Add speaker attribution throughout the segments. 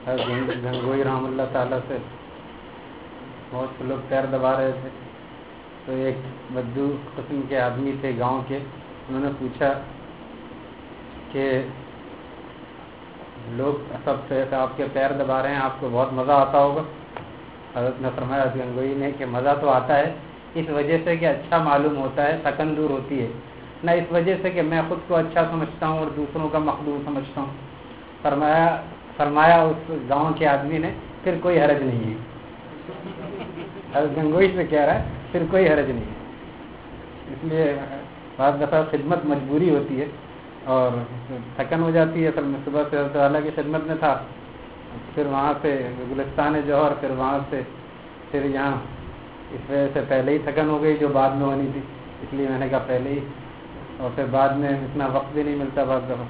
Speaker 1: گنگوئی رحم اللہ تعالیٰ سے بہت سے لوگ پیر دبا رہے تھے، تو ایک بدو قسم کے آدمی تھے گاؤں کے، انہوں نے پوچھا کہ لوگ سب سے آپ کے پیر دبا رہے ہیں، آپ کو بہت مزہ آتا ہوگا؟ حضرت نے فرمایا گنگوئی نے کہ مزہ تو آتا ہے اس وجہ سے کہ اچھا معلوم ہوتا ہے، تھکن دور ہوتی ہے، نہ اس وجہ سے کہ میں خود کو اچھا سمجھتا ہوں اور دوسروں کا مخدوم سمجھتا ہوں۔ فرمایا اس گاؤں کے آدمی نے پھر کوئی حرج نہیں ہے۔ حضرت گنگوئی سے کہہ رہا ہے پھر کوئی حرج نہیں ہے۔ اس لیے بعض دفعہ خدمت مجبوری ہوتی ہے اور تھکن ہو جاتی ہے۔ اصل میں صبح سے حضرت والا کی خدمت میں تھا، پھر وہاں سے گلستان جوہر، پھر وہاں سے پھر یہاں، اس وجہ سے پہلے ہی تھکن ہو گئی جو بعد میں ہونی تھی، اس لیے میں نے کہا پہلے ہی، اور پھر بعد میں اتنا وقت بھی نہیں ملتا بعض دفعہ۔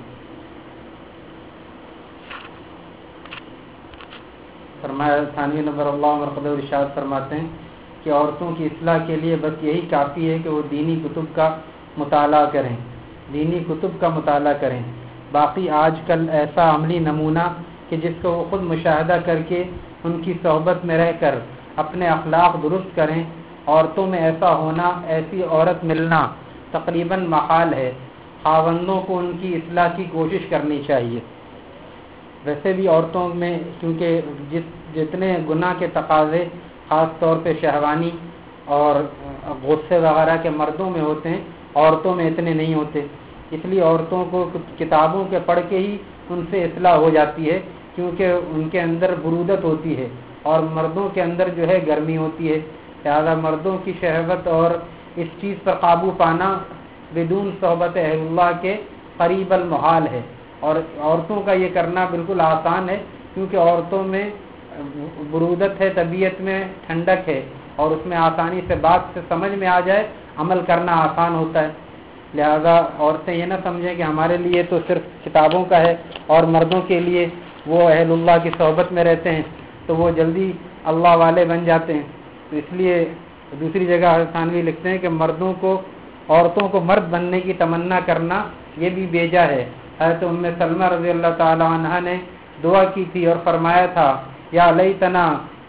Speaker 1: فرمایا ثانوی نمبر اللہ مرقد ارشاد فرماتے ہیں کہ عورتوں کی اصلاح کے لیے بس یہی کافی ہے کہ وہ دینی کتب کا مطالعہ کریں، دینی کتب کا مطالعہ کریں۔ باقی آج کل ایسا عملی نمونہ کہ جس کو وہ خود مشاہدہ کر کے ان کی صحبت میں رہ کر اپنے اخلاق درست کریں، عورتوں میں ایسا ہونا، ایسی عورت ملنا تقریباً محال ہے۔ خاوندوں کو ان کی اصلاح کی کوشش کرنی چاہیے۔ ویسے بھی عورتوں میں کیونکہ جتنے گناہ کے تقاضے خاص طور پہ شہوانی اور غصے وغیرہ کے مردوں میں ہوتے ہیں، عورتوں میں اتنے نہیں ہوتے، اس لیے عورتوں کو کتابوں کے پڑھ کے ہی ان سے اصلاح ہو جاتی ہے، کیونکہ ان کے اندر برودت ہوتی ہے اور مردوں کے اندر جو ہے گرمی ہوتی ہے، لہذا مردوں کی شہوت اور اس چیز پر قابو پانا بدون صحبت اہل اللہ کے قریب المحال ہے، اور عورتوں کا یہ کرنا بالکل آسان ہے، کیونکہ عورتوں میں برودت ہے، طبیعت میں ٹھنڈک ہے، اور اس میں آسانی سے بات سے سمجھ میں آ جائے، عمل کرنا آسان ہوتا ہے۔ لہذا عورتیں یہ نہ سمجھیں کہ ہمارے لیے تو صرف کتابوں کا ہے، اور مردوں کے لیے وہ اہل اللہ کی صحبت میں رہتے ہیں تو وہ جلدی اللہ والے بن جاتے ہیں۔ تو اس لیے دوسری جگہ ثانوی لکھتے ہیں کہ عورتوں کو مرد بننے کی تمنا کرنا یہ بھی بیجا ہے۔ حضرت ام سلمہ رضی اللہ تعالی عنہ نے دعا کی تھی اور فرمایا تھا یا لیتنا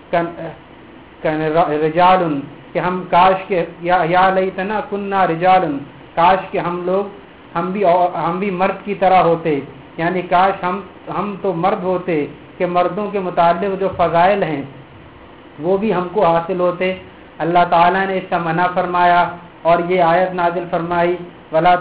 Speaker 1: رجال، کہ ہم کاش کہ یا لیتنا کننا رجال، کاش کہ ہم بھی مرد کی طرح ہوتے، یعنی کاش ہم تو مرد ہوتے کہ مردوں کے متعلق جو فضائل ہیں وہ بھی ہم کو حاصل ہوتے۔ اللہ تعالیٰ نے اس کا منع فرمایا اور یہ آیت نازل فرمائی ولا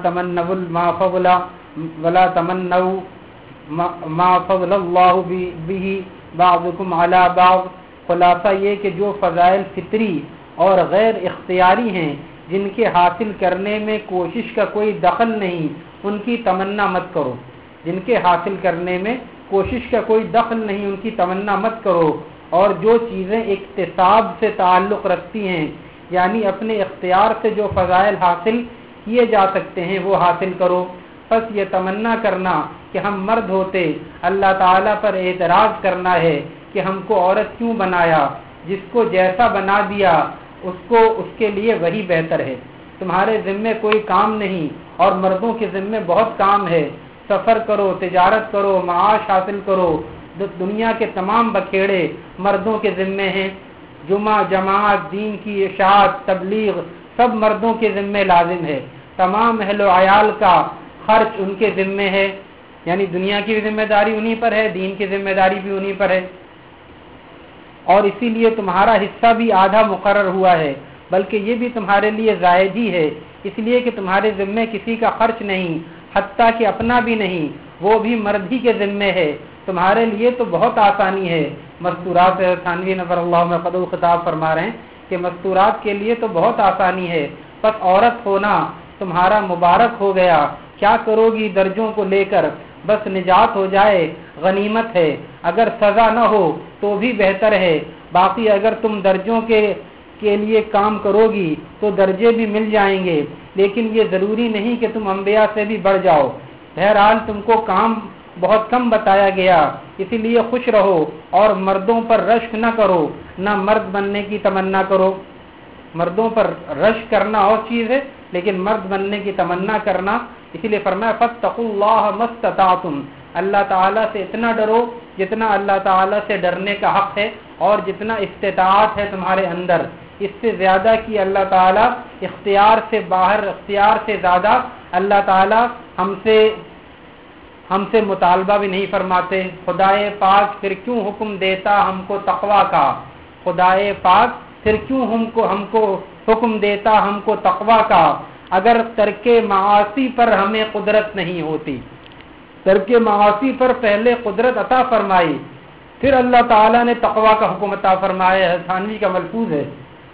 Speaker 1: تمنوا ما فضل اللہ به بعضکم علی بعض۔ خلاصہ یہ کہ جو فضائل فطری اور غیر اختیاری ہیں، جن کے حاصل کرنے میں کوشش کا کوئی دخل نہیں، ان کی تمنا مت کرو۔ جن کے حاصل کرنے میں کوشش کا کوئی دخل نہیں، ان کی تمنا مت کرو۔ اور جو چیزیں اکتساب سے تعلق رکھتی ہیں، یعنی اپنے اختیار سے جو فضائل حاصل کیے جا سکتے ہیں وہ حاصل کرو۔ بس یہ تمنا کرنا کہ ہم مرد ہوتے، اللہ تعالیٰ پر اعتراض کرنا ہے کہ ہم کو عورت کیوں بنایا، جس کو جیسا بنا دیا اس کے لیے وہی بہتر ہے۔ تمہارے ذمے کوئی کام نہیں اور مردوں کے ذمے بہت کام ہے۔ سفر کرو، تجارت کرو، معاش حاصل کرو، دنیا کے تمام بکھیڑے مردوں کے ذمے ہیں۔ جمعہ، جماعت، دین کی اشاعت، تبلیغ سب مردوں کے ذمے لازم ہے۔ تمام اہل و عیال کا خرچ ان کے ذمے ہے، یعنی دنیا کی ذمہ داری انہی پر ہے، دین کی ذمہ داری بھی انہی پر ہے۔ اور اسی لیے تمہارا حصہ بھی آدھا مقرر ہوا ہے، بلکہ یہ بھی تمہارے لیے زائد ہی ہے، اس لیے کہ تمہارے ذمے کسی کا خرچ نہیں، حتیٰ کہ اپنا بھی نہیں، وہ بھی مرد ہی کے ذمے ہے۔ تمہارے لیے تو بہت آسانی ہے۔ مستورات ثانوی نفر اللہ میں قدو خطاب فرما رہے ہیں کہ مستورات کے لیے تو بہت آسانی ہے، بس عورت ہونا تمہارا مبارک ہو گیا۔ کیا کرو گی درجوں کو لے کر، بس نجات ہو جائے غنیمت ہے، اگر سزا نہ ہو تو بھی بہتر ہے۔ باقی اگر تم درجوں کے لیے کام کرو گی تو درجے بھی مل جائیں گے، لیکن یہ ضروری نہیں کہ تم انبیاء سے بھی بڑھ جاؤ۔ بہرحال تم کو کام بہت کم بتایا گیا، اسی لیے خوش رہو اور مردوں پر رشک نہ کرو، نہ مرد بننے کی تمنا کرو۔ مردوں پر رشک کرنا اور چیز ہے، لیکن مرد بننے کی تمنا کرنا، اسی لیے فرمایا فاتقوا اللہ ما استطعتم، اللہ تعالیٰ سے اتنا ڈرو جتنا اللہ تعالیٰ سے ڈرنے کا حق ہے اور جتنا استطاعت ہے تمہارے اندر، اس سے زیادہ کی اللہ تعالیٰ اختیار سے باہر، اختیار سے زیادہ اللہ تعالیٰ ہم سے مطالبہ بھی نہیں فرماتے۔ خدائے پاک پھر کیوں حکم دیتا ہم کو تقویٰ کا، خدائے پاک پھر کیوں ہم کو حکم دیتا ہم کو تقویٰ کا، اگر ترک معاصی پر ہمیں قدرت نہیں ہوتی۔ ترک معاصی پر پہلے قدرت عطا فرمائی، پھر اللہ تعالیٰ نے تقویٰ کا حکم عطا فرمایا ہے۔ تھانوی کا ملفوظ ہے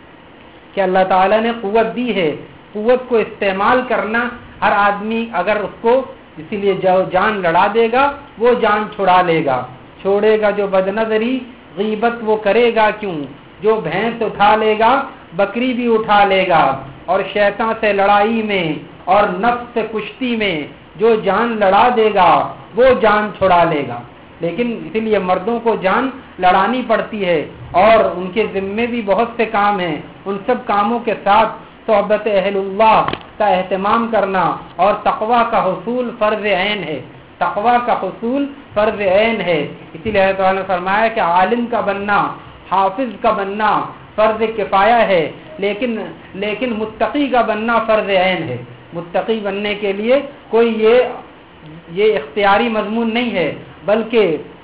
Speaker 1: کہ اللہ تعالیٰ نے قوت دی ہے، قوت کو استعمال کرنا ہر آدمی اگر اس کو، اسی لیے جو جان لڑا دے گا وہ جان چھڑا لے گا، چھوڑے گا جو بدنظری غیبت وہ کرے گا کیوں، جو بھینس اٹھا لے گا بکری بھی اٹھا لے گا، اور شیطان سے لڑائی میں اور نفس سے کشتی میں جو جان لڑا دے گا وہ جان چھڑا لے گا۔ لیکن اسی لیے مردوں کو جان لڑانی پڑتی ہے اور ان کے ذمے بھی بہت سے کام ہیں، ان سب کاموں کے ساتھ صحبت اہل اللہ کا اہتمام کرنا اور تقویٰ کا حصول فرض عین ہے، تقویٰ کا حصول فرض عین ہے۔ اسی لیے اللہ تعالیٰ نے فرمایا کہ عالم کا بننا، حافظ کا بننا فرض کفایہ ہے، لیکن متقی کا بننا فرض عین ہے۔ متقی بننے کے لیے کوئی یہ اختیاری مضمون نہیں ہے، بلکہ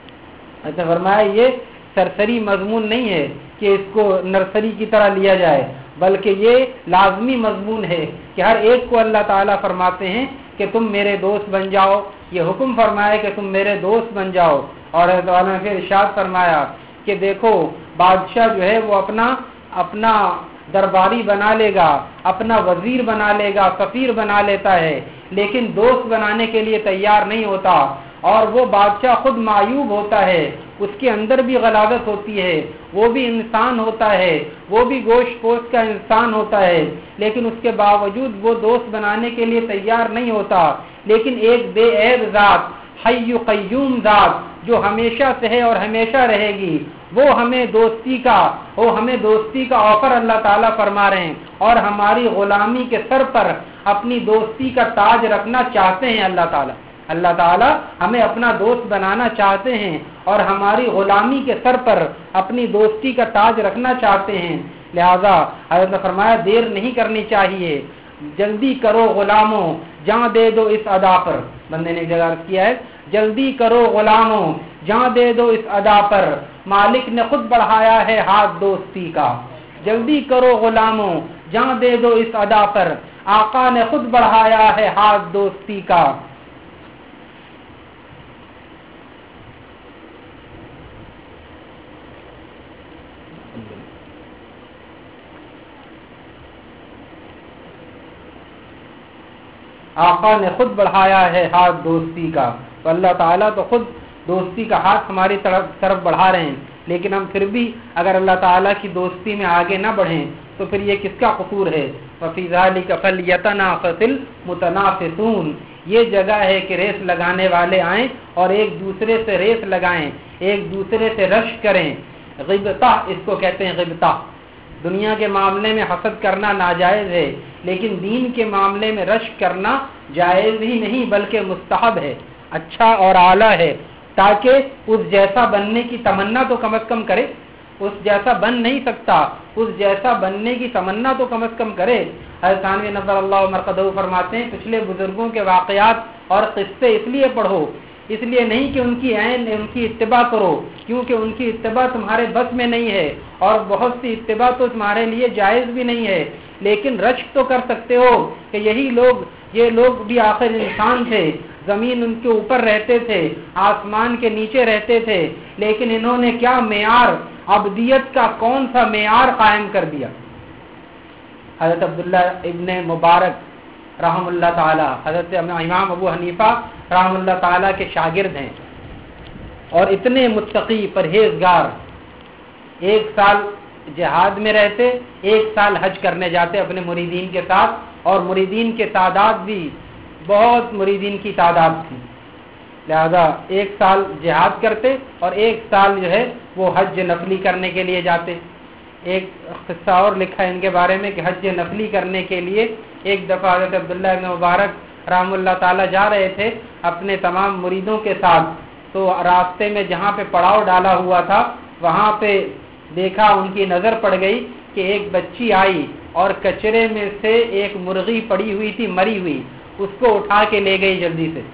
Speaker 1: فرمایا یہ سرسری مضمون نہیں ہے کہ اس کو نرسری کی طرح لیا جائے، بلکہ یہ لازمی مضمون ہے کہ ہر ایک کو اللہ تعالیٰ فرماتے ہیں کہ تم میرے دوست بن جاؤ، یہ حکم فرمایا کہ تم میرے دوست بن جاؤ۔ اور اللہ تعالیٰ نے پھر ارشاد فرمایا کہ دیکھو بادشاہ جو ہے وہ اپنا درباری بنا لے گا، اپنا وزیر بنا لے گا، سفیر بنا لیتا ہے، لیکن دوست بنانے کے لیے تیار نہیں ہوتا، اور وہ بادشاہ خود معیوب ہوتا ہے، اس کے اندر بھی غلاظت ہوتی ہے، وہ بھی انسان ہوتا ہے، وہ بھی گوشت پوست کا انسان ہوتا ہے، لیکن اس کے باوجود وہ دوست بنانے کے لیے تیار نہیں ہوتا۔ لیکن ایک بے عیب ذات، حی قیوم ذات جو ہمیشہ سے ہے اور ہمیشہ رہے گی، وہ ہمیں دوستی کا آفر اللہ تعالیٰ فرما رہے ہیں، اور ہماری غلامی کے سر پر اپنی دوستی کا تاج رکھنا چاہتے ہیں۔ اللہ تعالیٰ ہمیں اپنا دوست بنانا چاہتے ہیں اور ہماری غلامی کے سر پر اپنی دوستی کا تاج رکھنا چاہتے ہیں۔ لہذا حضرت نے فرمایا دیر نہیں کرنی چاہیے، جلدی کرو غلاموں جاں دے دو اس ادا پر۔ بندے نے جگہ کیا ہے جلدی کرو غلاموں جاں دے دو اس ادا پر، مالک نے خود بڑھایا ہے ہاتھ دوستی کا۔ جلدی کرو غلاموں جاں دے دو اس ادا پر، آقا نے خود بڑھایا ہے ہاتھ دوستی کا۔ آقا نے خود بڑھایا ہے ہاتھ دوستی کا۔ تو اللہ تعالیٰ تو خود دوستی کا ہاتھ ہماری طرف بڑھا رہے ہیں، لیکن ہم پھر بھی اگر اللہ تعالیٰ کی دوستی میں آگے نہ بڑھیں تو پھر یہ کس کا قصور ہے؟ وَفِي ذَلِكَ فَلْيَتَنَافَسِ الْمُتَنَافِسُونَ، یہ جگہ ہے کہ ریس لگانے والے آئیں اور ایک دوسرے سے ریس لگائیں، ایک دوسرے سے رشک کریں۔ غبطہ اس کو کہتے ہیں، غبطہ۔ دنیا کے معاملے میں حسد کرنا ناجائز ہے، لیکن دین کے معاملے میں رشک کرنا جائز ہی نہیں بلکہ مستحب ہے، اچھا اور اعلیٰ ہے، تاکہ اس جیسا بننے کی تمنا تو کم از کم کرے۔ اس جیسا بن نہیں سکتا، اس جیسا بننے کی تمنا تو کم از کم کرے۔ حضرت تھانوی نظر اللہ مرقدہ فرماتے ہیں پچھلے بزرگوں کے واقعات اور قصے اس لیے پڑھو، اس لیے نہیں کہ ان کی اتباع کرو، کیونکہ ان کی اتباع تمہارے بس میں نہیں ہے، اور بہت سی اتباع تو تمہارے لیے جائز بھی نہیں ہے، لیکن رشک تو کر سکتے ہو کہ یہ لوگ بھی آخر انسان تھے، زمین ان کے اوپر رہتے تھے، آسمان کے نیچے رہتے تھے، لیکن انہوں نے کیا معیار، عبدیت کا کون سا معیار قائم کر دیا۔ حضرت عبداللہ ابن مبارک رحم اللہ تعالی، حضرت امام ابو حنیفہ رحم اللہ تعالی کے شاگرد ہیں، اور اتنے متقی پرہیزگار، ایک سال جہاد میں رہتے، ایک سال حج کرنے جاتے اپنے مریدین کے ساتھ، اور مریدین کے تعداد بھی بہت، مریدین کی تعداد تھی، لہذا ایک سال جہاد کرتے اور ایک سال جو ہے وہ حج نفلی کرنے کے لیے جاتے۔ ایک قصہ اور لکھا ہے ان کے بارے میں کہ حج نفلی کرنے کے لیے ایک دفعہ حضرت عبداللہ ابن مبارک رحم اللہ تعالی جا رہے تھے اپنے تمام مریدوں کے ساتھ، تو راستے میں جہاں پہ پڑاؤ ڈالا ہوا تھا وہاں پہ دیکھا، ان کی نظر پڑ گئی کہ ایک بچی آئی اور کچرے میں سے ایک مرغی پڑی ہوئی تھی مری ہوئی، اس کو اٹھا کے لے گئی جلدی سے۔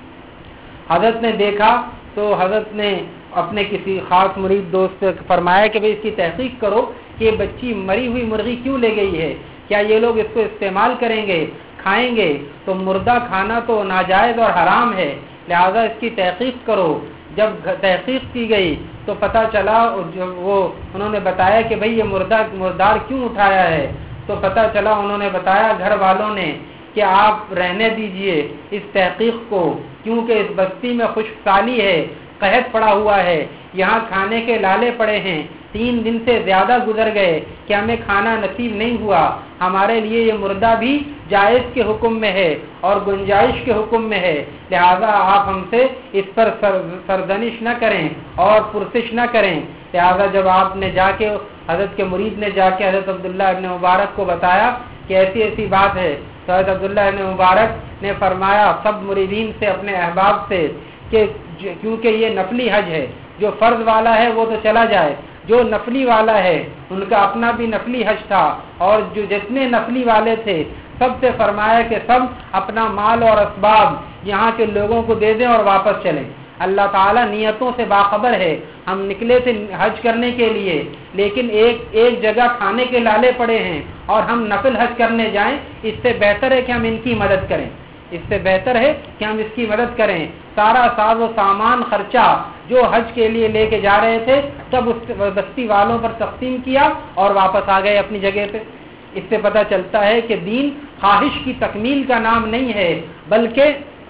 Speaker 1: حضرت نے دیکھا تو حضرت نے اپنے کسی خاص مرید دوست سے فرمایا کہ بھئی اس کی تحقیق کرو کہ یہ بچی مری ہوئی مرغی کیوں لے گئی ہے، کیا یہ لوگ اس کو استعمال کریں گے، کھائیں گے؟ تو مردہ کھانا تو ناجائز اور حرام ہے، لہذا اس کی تحقیق کرو۔ جب تحقیق کی گئی تو پتہ چلا، انہوں نے بتایا کہ بھئی یہ مردار کیوں اٹھایا ہے، تو پتہ چلا انہوں نے بتایا گھر والوں نے کہ آپ رہنے دیجئے اس تحقیق کو، کیونکہ اس بستی میں خشک سالی ہے، قحط پڑا ہوا ہے، یہاں کھانے کے لالے پڑے ہیں، 3 دن سے زیادہ گزر گئے کہ ہمیں کھانا نصیب نہیں ہوا، ہمارے لیے یہ مردہ بھی جائز کے حکم میں ہے اور گنجائش کے حکم میں ہے، لہذا آپ ہم سے اس پر سرزنش نہ کریں اور پرسش نہ کریں۔ لہذا جب آپ نے جا کے حضرت کے مرید نے جا کے حضرت عبداللہ ابن مبارک کو بتایا کہ ایسی ایسی بات ہے، تو حضرت عبداللہ ابن مبارک نے فرمایا سب مریدین سے، اپنے احباب سے، کہ کیونکہ یہ نفلی حج ہے، جو فرض والا ہے وہ تو چلا جائے، جو نفلی والا ہے ان کا اپنا بھی نفلی حج تھا، اور جو جتنے نفلی والے تھے سب سے فرمایا کہ سب اپنا مال اور اسباب یہاں کے لوگوں کو دے دیں اور واپس چلیں۔ اللہ تعالیٰ نیتوں سے باخبر ہے، ہم نکلے تھے حج کرنے کے لیے، لیکن ایک جگہ کھانے کے لالے پڑے ہیں اور ہم نفل حج کرنے جائیں، اس سے بہتر ہے کہ ہم ان کی مدد کریں، اس سے بہتر ہے کہ ہم اس کی مدد کریں۔ سارا ساز و سامان خرچہ جو حج کے لیے لے کے جا رہے تھے سب اس بستی والوں پر تقسیم کیا اور واپس آ گئے اپنی جگہ پہ۔ اس سے پتہ چلتا ہے کہ دین خواہش کی تکمیل کا نام نہیں ہے، بلکہ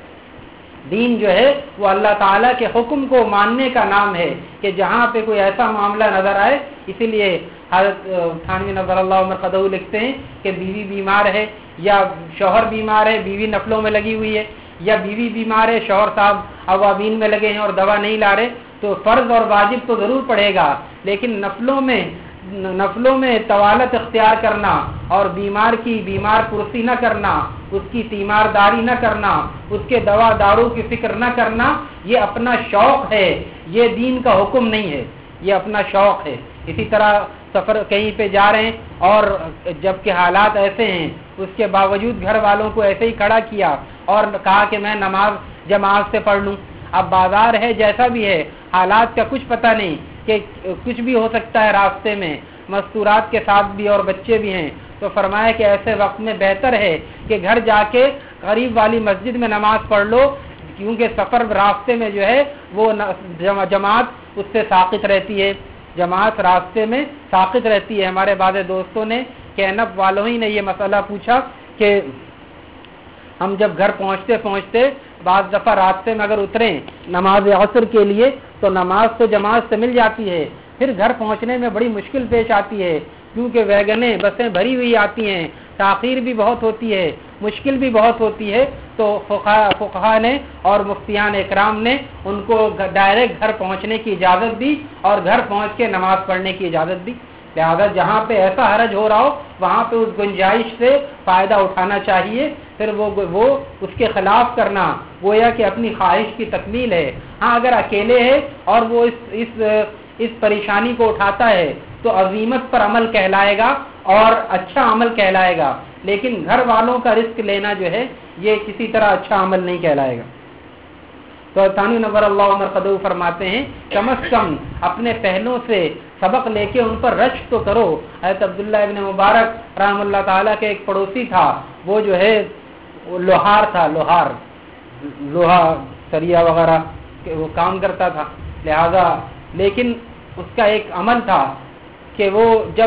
Speaker 1: دین جو ہے وہ اللہ تعالیٰ کے حکم کو ماننے کا نام ہے، کہ جہاں پہ کوئی ایسا معاملہ نظر آئے، اسی لیے حضرت تھانوی نظر اللہ عمر قدو لکھتے ہیں کہ بیوی بیمار ہے یا شوہر بیمار ہے، بیوی نفلوں میں لگی ہوئی ہے، یا بیوی بیمار ہے، شوہر صاحب عوامین میں لگے ہیں اور دوا نہیں لا رہے، تو فرض اور واجب تو ضرور پڑے گا، لیکن نفلوں میں طوالت اختیار کرنا اور بیمار پرسی نہ کرنا، اس کی تیمارداری نہ کرنا، اس کے دوا دارو کی فکر نہ کرنا، یہ اپنا شوق ہے، یہ دین کا حکم نہیں ہے، یہ اپنا شوق ہے۔ اسی طرح سفر کہیں پہ جا رہے ہیں اور جب کہ حالات ایسے ہیں، اس کے باوجود گھر والوں کو ایسے ہی کھڑا کیا اور کہا کہ میں نماز جماعت سے پڑھ لوں۔ اب بازار ہے، جیسا بھی ہے، حالات کا کچھ پتہ نہیں کہ کچھ بھی ہو سکتا ہے، راستے میں مستورات کے ساتھ بھی اور بچے بھی ہیں، تو فرمایا کہ ایسے وقت میں بہتر ہے کہ گھر جا کے قریب والی مسجد میں نماز پڑھ لو، کیونکہ سفر راستے میں جو ہے وہ جماعت اس سے ساقط رہتی ہے، جماعت راستے میں ساقط رہتی ہے۔ ہمارے بعض دوستوں نے کینپ والوں ہی نے یہ مسئلہ پوچھا کہ ہم جب گھر پہنچتے بعض دفعہ راستے میں اگر اتریں نماز عصر کے لیے تو نماز تو جماعت سے مل جاتی ہے، پھر گھر پہنچنے میں بڑی مشکل پیش آتی ہے، کیونکہ ویگنیں بسیں بھری ہوئی آتی ہیں، تاخیر بھی بہت ہوتی ہے، مشکل بھی بہت ہوتی ہے، تو فقہا نے اور مفتیان اکرام نے ان کو ڈائریکٹ گھر پہنچنے کی اجازت دی اور گھر پہنچ کے نماز پڑھنے کی اجازت دی۔ لہذا جہاں پہ ایسا حرج ہو رہا ہو وہاں پہ اس گنجائش سے فائدہ اٹھانا چاہیے، پھر وہ اس کے خلاف کرنا گویا کہ اپنی خواہش کی تکمیل ہے۔ ہاں اگر اکیلے ہے اور وہ اس پریشانی کو اٹھاتا ہے تو عظیمت پر عمل کہلائے گا اور اچھا عمل کہلائے گا، لیکن گھر والوں کا رزق لینا جو ہے یہ کسی طرح اچھا عمل نہیں کہلائے گا۔ تو ثانی نور اللہ عمر قدو فرماتے ہیں کم از کم اپنے پہلوں سے سبق لے کے ان پر رشک تو کرو۔ حضرت عبداللہ ابن مبارک رحم اللہ تعالیٰ کے ایک پڑوسی تھا، وہ جو ہے لوہار تھا، لوہا سریا وغیرہ وہ کام کرتا تھا، لہذا لیکن اس کا ایک عمل تھا کہ وہ جب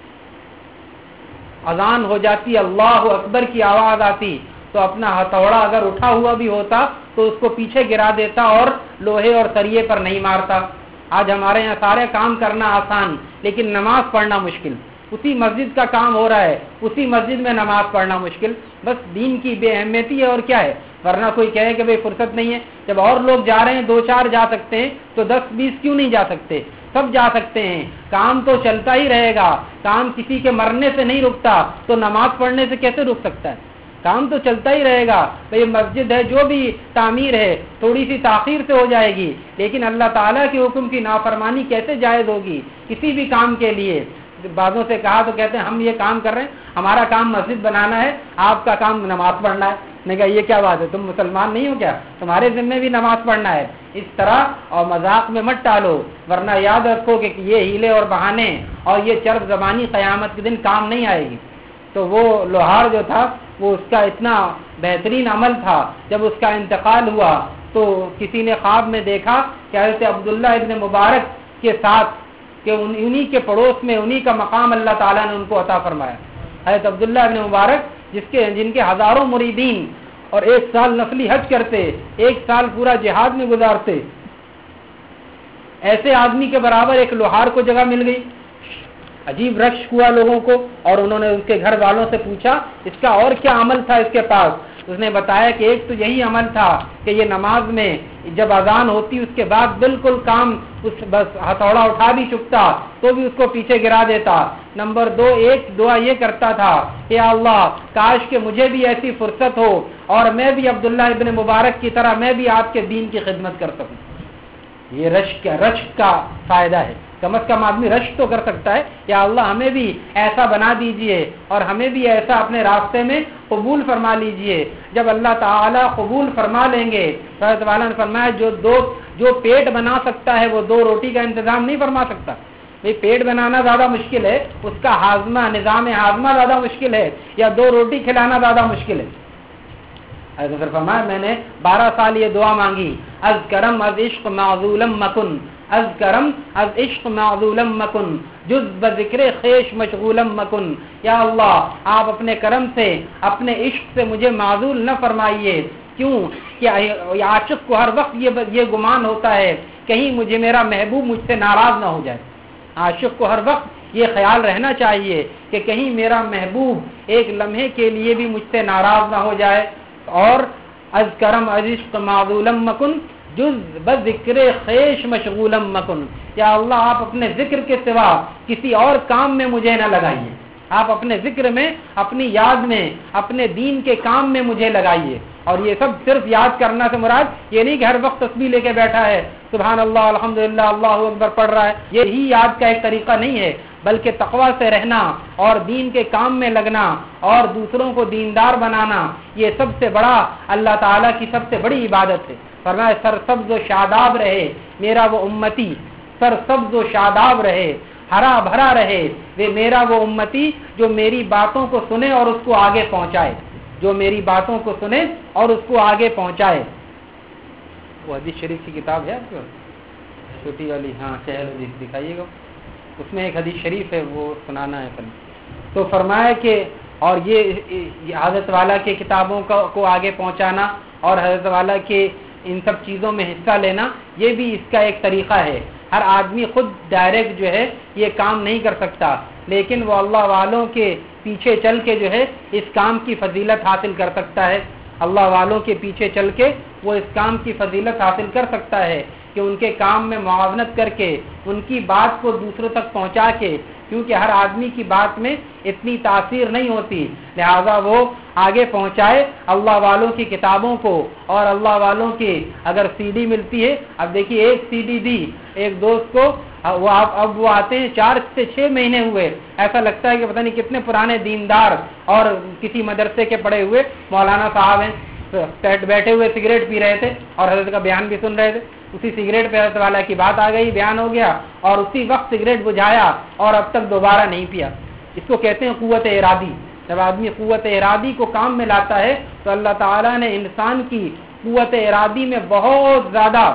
Speaker 1: اذان ہو جاتی، اللہ اکبر کی آواز آتی، تو اپنا ہتھوڑا اگر اٹھا ہوا بھی ہوتا تو اس کو پیچھے گرا دیتا اور لوہے اور سریے پر نہیں مارتا۔ آج ہمارے یہاں سارے کام کرنا آسان لیکن نماز پڑھنا مشکل، اسی مسجد کا کام ہو رہا ہے، اسی مسجد میں نماز پڑھنا مشکل، بس دین کی بے اہمیتی ہے اور کیا ہے، ورنہ کوئی کہے کہ بھئی فرصت نہیں ہے، جب اور لوگ جا رہے ہیں 2-4 جا سکتے ہیں تو 10-20 کیوں نہیں جا سکتے، سب جا سکتے ہیں، کام تو چلتا ہی رہے گا، کام کسی کے مرنے سے نہیں رکتا، تو نماز پڑھنے سے کیسے رک سکتا ہے؟ کام تو چلتا ہی رہے گا. بھئی مسجد ہے, جو بھی تعمیر ہے تھوڑی سی تاخیر سے ہو جائے گی, لیکن اللہ تعالیٰ کے حکم کی نافرمانی کیسے جائز ہوگی کسی بھی کام کے لیے؟ بعضوں سے کہا تو کہتے ہیں ہم یہ کام کر رہے ہیں, ہمارا کام مسجد بنانا ہے, آپ کا کام نماز پڑھنا ہے. نے کہا یہ کیا بات ہے, تم مسلمان نہیں ہو کیا؟ تمہارے ذمہ بھی نماز پڑھنا ہے. اس طرح اور مذاق میں مت ٹالو, ورنہ یاد رکھو کہ یہ ہیلے اور بہانے اور یہ چرب زبانی قیامت کے دن کام نہیں آئے گی. تو وہ لوہار جو تھا وہ اس کا اتنا بہترین عمل تھا, جب اس کا انتقال ہوا تو کسی نے خواب میں دیکھا کہ حضرت عبداللہ ابن مبارک کے ساتھ کہ انہی کے پڑوس میں انہی کا مقام اللہ تعالیٰ نے ان کو عطا فرمایا. حضرت عبداللہ ابن مبارک جن کے ہزاروں مریدین اور 1 سال نفلی حج کرتے, 1 سال پورا جہاد میں گزارتے, ایسے آدمی کے برابر ایک لوہار کو جگہ مل گئی. عجیب رشک ہوا لوگوں کو, اور انہوں نے اس کے گھر والوں سے پوچھا اس کا اور کیا عمل تھا اس کے پاس. اس نے بتایا کہ ایک تو یہی عمل تھا کہ یہ نماز میں جب اذان ہوتی اس کے بعد بالکل کام بس ہتھوڑا اٹھا بھی چکتا تو بھی اس کو پیچھے گرا دیتا. نمبر 2 ایک دعا یہ کرتا تھا کہ اللہ کاش کہ مجھے بھی ایسی فرصت ہو اور میں بھی عبداللہ ابن مبارک کی طرح میں بھی آپ کے دین کی خدمت کر سکوں. یہ رشک کا فائدہ ہے. کم از کم آدمی رشک تو کر سکتا ہے, یا اللہ ہمیں بھی ایسا بنا دیجئے اور ہمیں بھی ایسا اپنے راستے میں قبول فرما لیجئے. جب اللہ تعالیٰ قبول فرما لیں گے, حضرت والا نے فرمایا جو پیٹ بنا سکتا ہے وہ 2 روٹی کا انتظام نہیں فرما سکتا. پیٹ بنانا زیادہ مشکل ہے, اس کا ہاضمہ نظام ہاضمہ زیادہ مشکل ہے, یا 2 روٹی کھلانا زیادہ مشکل ہے. حضرت فرمایا میں نے 12 سال یہ دعا مانگی, از کرم از عشق معذولم مکن, از کرم از عشق معذولم مکن, جز بذکر خیش مشغولم مکن. یا اللہ آپ اپنے کرم سے اپنے عشق سے مجھے معذول نہ فرمائیے. کیوں کہ عاشق کو ہر وقت یہ گمان ہوتا ہے کہیں مجھے میرا محبوب مجھ سے ناراض نہ ہو جائے. عاشق کو ہر وقت یہ خیال رہنا چاہیے کہ کہیں میرا محبوب ایک لمحے کے لیے بھی مجھ سے ناراض نہ ہو جائے. اور از کرم از عشق معذولم مکن, جز بذکر خیش مشغولم مکن. یا اللہ آپ اپنے ذکر کے سوا کسی اور کام میں مجھے نہ لگائیے. آپ اپنے ذکر میں, اپنی یاد میں, اپنے دین کے کام میں مجھے لگائیے. اور یہ سب صرف یاد کرنا سے مراد یہ نہیں کہ ہر وقت تسبیح لے کے بیٹھا ہے, سبحان اللہ الحمدللہ اللہ اکبر پڑھ رہا ہے, یہی یاد کا ایک طریقہ نہیں ہے, بلکہ تقوی سے رہنا اور دین کے کام میں لگنا اور دوسروں کو دیندار بنانا, یہ سب سے بڑا اللہ تعالیٰ کی سب سے بڑی عبادت ہے. فرمایا سرسبز و شاداب رہے میرا وہ امتی, سرسبز و شاداب رہے, ہرا بھرا رہے وہ میرا وہ امتی جو میری باتوں کو سنے اور اس کو آگے پہنچائے, جو میری باتوں کو سنے اور اس کو آگے پہنچائے. وہ حدیث شریف کی کتاب ہے چھوٹی والی, ہاں دکھائیے گا, اس میں ایک حدیث شریف ہے وہ سنانا ہے. تو فرمایا کہ اور یہ حضرت والا کے کتابوں کو آگے پہنچانا اور حضرت والا کے ان سب چیزوں میں حصہ لینا, یہ بھی اس کا ایک طریقہ ہے. ہر آدمی خود ڈائریکٹ جو ہے یہ کام نہیں کر سکتا, لیکن وہ اللہ والوں کے پیچھے چل کے جو ہے اس کام کی فضیلت حاصل کر سکتا ہے. اللہ والوں کے پیچھے چل کے وہ اس کام کی فضیلت حاصل کر سکتا ہے کہ ان کے کام میں معاونت کر کے ان کی بات کو دوسروں تک پہنچا کے, کیونکہ ہر آدمی کی بات میں اتنی تاثیر نہیں ہوتی, لہذا وہ آگے پہنچائے اللہ والوں کی کتابوں کو. اور اللہ والوں کی اگر سی ڈی ملتی ہے, اب دیکھیے ایک سی ڈی دی ایک دوست کو, اب وہ آتے ہیں 4 سے 6 مہینے ہوئے, ایسا لگتا ہے کہ پتہ نہیں کتنے پرانے دیندار اور کسی مدرسے کے پڑھے ہوئے مولانا صاحب ہیں, بیٹھے ہوئے سگریٹ پی رہے تھے اور حضرت کا بیان بھی سن رہے تھے. اسی سگریٹ پہ حضرت والا کی بات آ گئی, بیان ہو گیا اور اسی وقت سگریٹ بجھایا اور اب تک دوبارہ نہیں پیا. اس کو کہتے ہیں قوت ارادی. جب آدمی قوت ارادی کو کام میں لاتا ہے تو اللہ تعالیٰ نے انسان کی قوت ارادی میں بہت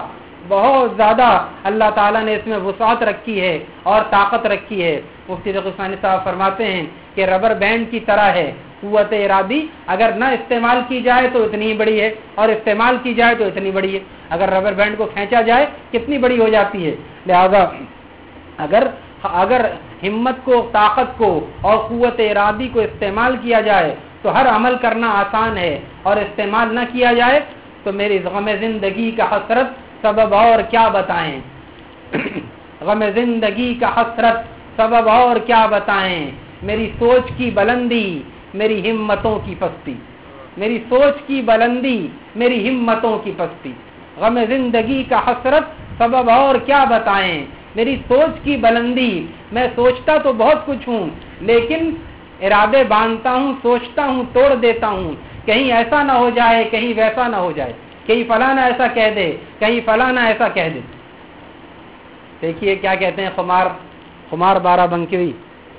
Speaker 1: زیادہ اللہ تعالیٰ نے اس میں وسعت رکھی ہے اور طاقت رکھی ہے. مفتی تقی عثمانی صاحب فرماتے ہیں کہ ربر بینڈ کی طرح ہے قوت ارادی, اگر نہ استعمال کی جائے تو اتنی ہی بڑی ہے اور استعمال کی جائے تو اتنی بڑی ہے. اگر ربر بینڈ کو کھینچا جائے کتنی بڑی ہو جاتی ہے. لہذا اگر ہمت کو, طاقت کو اور قوت ارادی کو استعمال کیا جائے تو ہر عمل کرنا آسان ہے, اور استعمال نہ کیا جائے تو میری غم زندگی کا حسرت سبب اور کیا بتائیں. غم زندگی کا حسرت سبب اور کیا بتائیں, میری سوچ کی بلندی میری ہمتوں کی پستی. میری سوچ کی بلندی میری ہمتوں کی پستی، غم زندگی کا حسرت سبب اور کیا بتائیں، میری سوچ کی بلندی، میں سوچتا تو بہت کچھ ہوں لیکن ارادے باندھتا ہوں، سوچتا ہوں توڑ دیتا ہوں، کہیں ایسا نہ ہو جائے کہیں ویسا نہ ہو جائے، کہیں فلانا ایسا کہہ دے کہیں فلانا ایسا کہہ دے۔ دیکھیے کیا کہتے ہیں خمار بارہ بنکی ہوئی،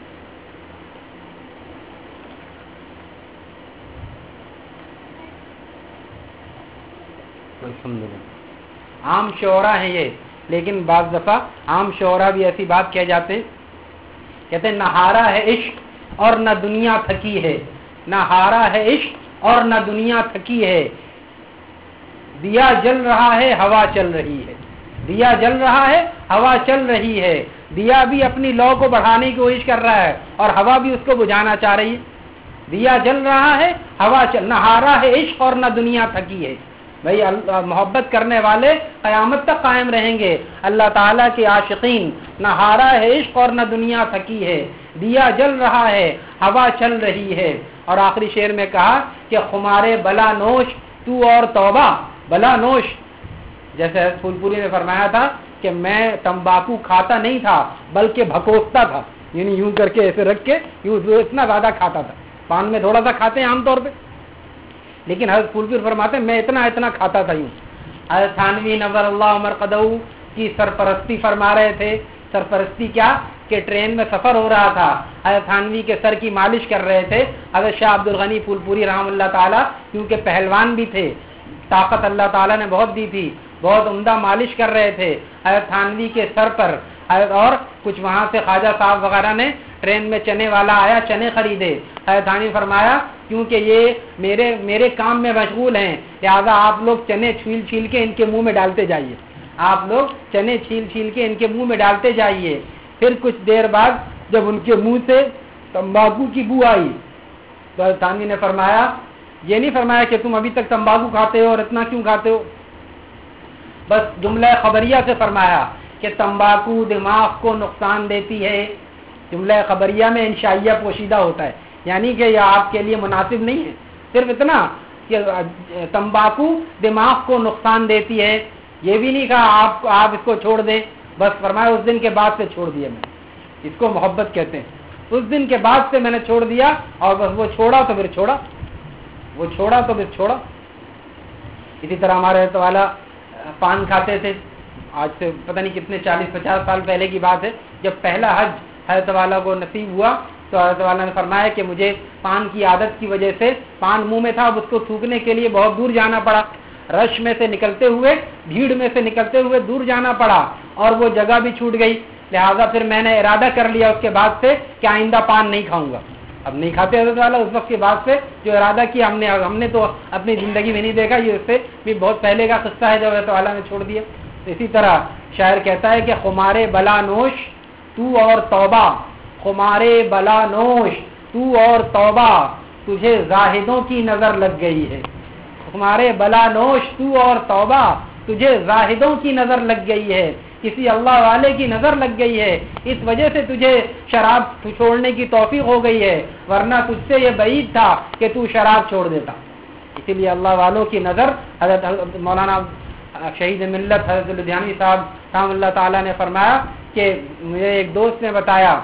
Speaker 1: عام شعرا ہیں یہ، لیکن بعض دفعہ عام شعرا بھی ایسی بات کہہ جاتے ہیں، کہتے ہیں نہ ہارا ہے عشق اور نہ دنیا تھکی ہے، نہ ہارا ہے عشق اور نہ دنیا تھکی ہے، دیا جل رہا ہے ہوا چل رہی ہے، دیا جل رہا ہے ہوا چل رہی ہے، دیا بھی اپنی لو کو بڑھانے کی کوشش کر رہا ہے اور ہوا بھی اس کو بجھانا چاہ رہی ہے، دیا جل رہا ہے ہوا چل، نہ ہارا ہے عشق اور نہ دنیا تھکی ہے۔ بھائی محبت کرنے والے قیامت تک قائم رہیں گے، اللہ تعالیٰ کے عاشقین، نہ ہارا ہے عشق اور نہ دنیا تھکی ہے، دیا جل رہا ہے ہوا چل رہی ہے۔ اور آخری شعر میں کہا کہ خمارے بلا نوش تو اور توبہ، بلا نوش، جیسے پھول پوری نے فرمایا تھا کہ میں تمباکو کھاتا نہیں تھا بلکہ بھکوستا تھا، یعنی یوں کر کے ایسے رکھ کے یوں اتنا زیادہ کھاتا تھا، پان میں تھوڑا سا کھاتے ہیں عام طور پہ، لیکن حضرت پھول پور فرماتے ہیں میں اتنا کھاتا تھا یوں۔ حضرت تھانوی نور اللہ مرقدہ کی سرپرستی فرما رہے تھے، سرپرستی کیا کہ ٹرین میں سفر ہو رہا تھا، حضرت تھانوی کے سر کی مالش کر رہے تھے حضرت شاہ عبد الغنی پھول پوری رحم اللہ تعالیٰ، کیونکہ پہلوان بھی تھے، طاقت اللہ تعالیٰ نے بہت دی تھی، بہت عمدہ مالش کر رہے تھے حضرت تھانوی کے سر پر، اور کچھ وہاں سے خواجہ صاحب وغیرہ نے ٹرین میں چنے والا آیا، چنے خریدے، حضرت تھانوی فرمایا کیونکہ یہ میرے کام میں مشغول ہیں لہذا آپ لوگ چنے چھیل کے ان کے منہ میں ڈالتے جائیے، آپ لوگ چنے چھیل کے ان کے منہ میں ڈالتے جائیے۔ پھر کچھ دیر بعد جب ان کے منہ سے تمباکو کی بو آئی تو حضرت تھانوی نے فرمایا، یہ نہیں فرمایا کہ تم ابھی تک تمباکو کھاتے ہو اور اتنا کیوں کھاتے ہو، بس جملہ خبریہ سے فرمایا کہ تمباکو دماغ کو نقصان دیتی ہے، جملہ خبریہ میں انشائیہ پوشیدہ ہوتا ہے، یعنی کہ یہ آپ کے لیے مناسب نہیں ہے، صرف اتنا کہ تمباکو دماغ کو نقصان دیتی ہے، یہ بھی نہیں کہا آپ اس کو چھوڑ دیں، بس فرمایا اس دن کے بعد سے چھوڑ دیا میں، اس کو محبت کہتے ہیں، اس دن کے بعد سے میں نے چھوڑ دیا، اور بس وہ چھوڑا تو پھر چھوڑا، وہ چھوڑا تو پھر چھوڑا۔ اسی طرح ہمارے حضرت والا پان کھاتے تھے، آج سے پتہ نہیں کتنے 40-50 سال پہلے کی بات ہے، جب پہلا حج حضرت والا کو نصیب ہوا تو حضرت والا نے فرمایا کہ مجھے پان کی عادت کی وجہ سے پان منہ میں تھا، اب اس کو تھوکنے کے لیے بہت دور جانا پڑا، رش میں سے نکلتے ہوئے، بھیڑ میں سے نکلتے ہوئے دور جانا پڑا اور وہ جگہ بھی چھوٹ گئی، لہذا پھر میں نے ارادہ کر لیا اس کے بعد سے کہ آئندہ پان نہیں کھاؤں گا، اب نہیں کھاتے حضرت والا، اس وقت کے بعد سے جو ارادہ کیا ہم نے تو اپنی زندگی میں نہیں دیکھا، یہ اس سے بھی بہت پہلے کا قصہ ہے جب حضرت والا نے چھوڑ دیا۔ اسی طرح شاعر کہتا ہے کہ خمارے بلا نوش تو اور توبہ، خمارے بلا نوش تو اور توبہ، تجھے زاہدوں کی نظر لگ گئی ہے، خمارے بلا نوش تو اور توبہ، تجھے زاہدوں کی نظر لگ گئی ہے، کسی اللہ والے کی نظر لگ گئی ہے، اس وجہ سے تجھے شراب چھوڑنے کی توفیق ہو گئی ہے، ورنہ تجھ سے یہ بعید تھا کہ تو شراب چھوڑ دیتا۔ اسی لیے اللہ والوں کی نظر، حضرت مولانا شہید ملت حضرت لدھیانوی صاحب رحمۃ اللہ تعالیٰ نے فرمایا کہ مجھے ایک دوست نے بتایا